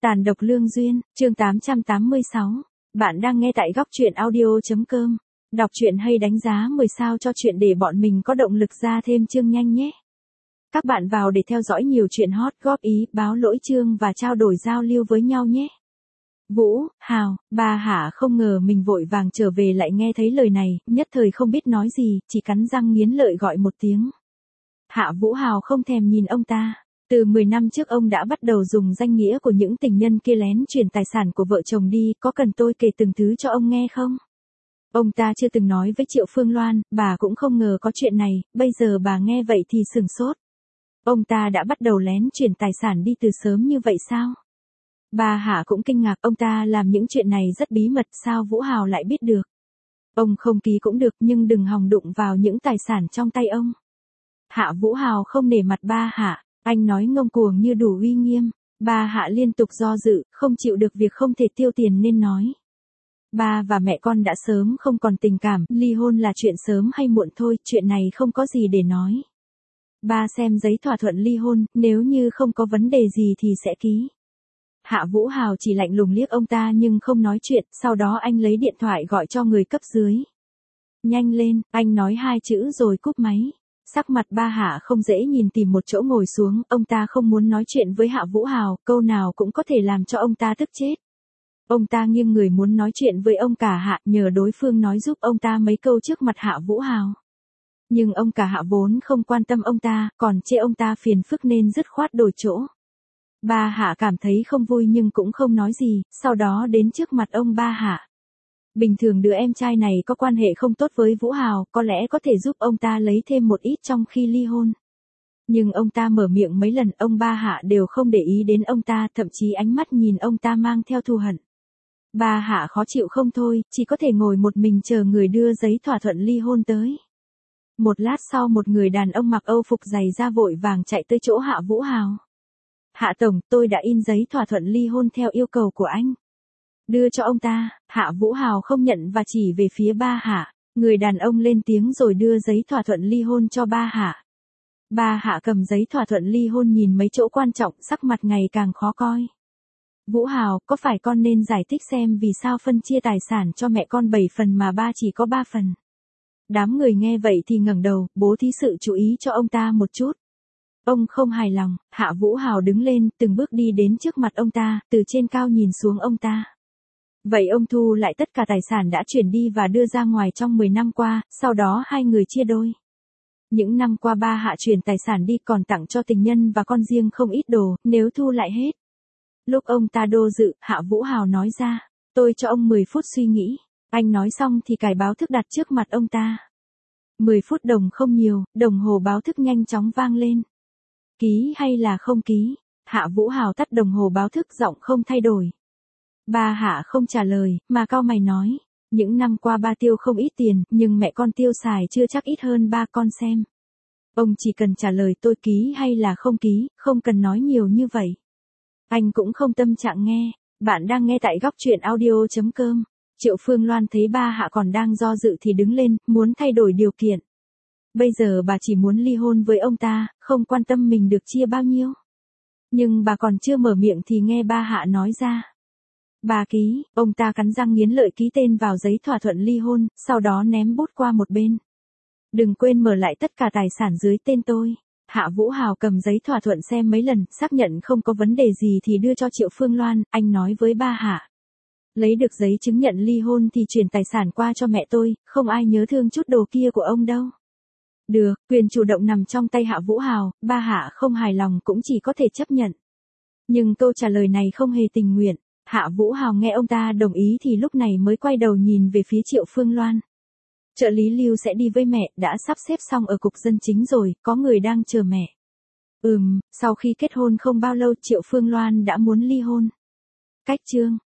Tàn độc lương duyên, chương 886. Bạn đang nghe tại góc truyện audio.com. Đọc truyện hay đánh giá 10 sao cho chuyện để bọn mình có động lực ra thêm chương nhanh nhé. Các bạn vào để theo dõi nhiều chuyện hot, góp ý, báo lỗi chương và trao đổi giao lưu với nhau nhé. Vũ, Hào, bà Hạ không ngờ mình vội vàng trở về lại nghe thấy lời này, nhất thời không biết nói gì, chỉ cắn răng nghiến lợi gọi một tiếng. Hạ Vũ Hào không thèm nhìn ông ta. Từ 10 năm trước ông đã bắt đầu dùng danh nghĩa của những tình nhân kia lén chuyển tài sản của vợ chồng đi, có cần tôi kể từng thứ cho ông nghe không? Ông ta chưa từng nói với Triệu Phương Loan, bà cũng không ngờ có chuyện này, bây giờ bà nghe vậy thì sửng sốt. Ông ta đã bắt đầu lén chuyển tài sản đi từ sớm như vậy sao? Bà Hạ cũng kinh ngạc, ông ta làm những chuyện này rất bí mật, sao Vũ Hào lại biết được? Ông không ký cũng được nhưng đừng hòng đụng vào những tài sản trong tay ông. Hạ Vũ Hào không nể mặt ba Hạ. Anh nói ngông cuồng như đủ uy nghiêm. Bà Hạ liên tục do dự, không chịu được việc không thể tiêu tiền nên nói. Ba và mẹ con đã sớm không còn tình cảm, ly hôn là chuyện sớm hay muộn thôi, chuyện này không có gì để nói. Ba xem giấy thỏa thuận ly hôn, nếu như không có vấn đề gì thì sẽ ký. Hạ Vũ Hào chỉ lạnh lùng liếc ông ta nhưng không nói chuyện, sau đó anh lấy điện thoại gọi cho người cấp dưới. Nhanh lên, anh nói 2 chữ rồi cúp máy. Sắc mặt ba Hạ không dễ nhìn, tìm một chỗ ngồi xuống, ông ta không muốn nói chuyện với Hạ Vũ Hào, câu nào cũng có thể làm cho ông ta tức chết. Ông ta nghiêng người muốn nói chuyện với ông cả Hạ, nhờ đối phương nói giúp ông ta mấy câu trước mặt Hạ Vũ Hào. Nhưng ông cả Hạ vốn không quan tâm ông ta, còn chê ông ta phiền phức nên dứt khoát đổi chỗ. Ba Hạ cảm thấy không vui nhưng cũng không nói gì, sau đó đến trước mặt ông ba Hạ. Bình thường đứa em trai này có quan hệ không tốt với Vũ Hào, có lẽ có thể giúp ông ta lấy thêm một ít trong khi ly hôn. Nhưng ông ta mở miệng mấy lần, ông ba Hạ đều không để ý đến ông ta, thậm chí ánh mắt nhìn ông ta mang theo thù hận. Ba Hạ khó chịu không thôi, chỉ có thể ngồi một mình chờ người đưa giấy thỏa thuận ly hôn tới. Một lát sau một người đàn ông mặc Âu phục dày da vội vàng chạy tới chỗ Hạ Vũ Hào. Hạ Tổng, tôi đã in giấy thỏa thuận ly hôn theo yêu cầu của anh. Đưa cho ông ta. Hạ Vũ Hào không nhận và chỉ về phía ba Hạ. Người đàn ông lên tiếng rồi đưa giấy thỏa thuận ly hôn cho ba Hạ. Ba Hạ cầm giấy thỏa thuận ly hôn nhìn mấy chỗ quan trọng, sắc mặt ngày càng khó coi. Vũ Hào, có phải con nên giải thích xem vì sao phân chia tài sản cho mẹ con 7 phần mà ba chỉ có 3 phần? Đám người nghe vậy thì ngẩng đầu, bố thí sự chú ý cho ông ta một chút. Ông không hài lòng. Hạ Vũ Hào đứng lên, từng bước đi đến trước mặt ông ta, từ trên cao nhìn xuống ông ta. Vậy ông thu lại tất cả tài sản đã chuyển đi và đưa ra ngoài trong 10 năm qua, sau đó hai người chia đôi. Những năm qua ba Hạ chuyển tài sản đi còn tặng cho tình nhân và con riêng không ít đồ, nếu thu lại hết. Lúc ông ta đô dự, Hạ Vũ Hào nói ra, tôi cho ông 10 phút suy nghĩ. Anh nói xong thì cài báo thức đặt trước mặt ông ta. 10 phút đồng không nhiều, đồng hồ báo thức nhanh chóng vang lên. Ký hay là không ký? Hạ Vũ Hào tắt đồng hồ báo thức, giọng không thay đổi. Ba Hạ không trả lời, mà cau mày nói. Những năm qua ba tiêu không ít tiền, nhưng mẹ con tiêu xài chưa chắc ít hơn ba con xem. Ông chỉ cần trả lời tôi ký hay là không ký, không cần nói nhiều như vậy. Anh cũng không tâm trạng nghe. Bạn đang nghe tại góc truyện audio.com. Triệu Phương Loan thấy ba Hạ còn đang do dự thì đứng lên, muốn thay đổi điều kiện. Bây giờ bà chỉ muốn ly hôn với ông ta, không quan tâm mình được chia bao nhiêu. Nhưng bà còn chưa mở miệng thì nghe ba Hạ nói ra. Bà ký. Ông ta cắn răng nghiến lợi ký tên vào giấy thỏa thuận ly hôn, sau đó ném bút qua một bên. Đừng quên mở lại tất cả tài sản dưới tên tôi. Hạ Vũ Hào cầm giấy thỏa thuận xem mấy lần, xác nhận không có vấn đề gì thì đưa cho Triệu Phương Loan, anh nói với ba Hạ. Lấy được giấy chứng nhận ly hôn thì chuyển tài sản qua cho mẹ tôi, không ai nhớ thương chút đồ kia của ông đâu. Được, quyền chủ động nằm trong tay Hạ Vũ Hào, ba Hạ không hài lòng cũng chỉ có thể chấp nhận. Nhưng câu trả lời này không hề tình nguyện. Hạ Vũ Hào nghe ông ta đồng ý thì lúc này mới quay đầu nhìn về phía Triệu Phương Loan. Trợ lý Lưu sẽ đi với mẹ, đã sắp xếp xong ở cục dân chính rồi, có người đang chờ mẹ. Sau khi kết hôn không bao lâu Triệu Phương Loan đã muốn ly hôn. Cách chương.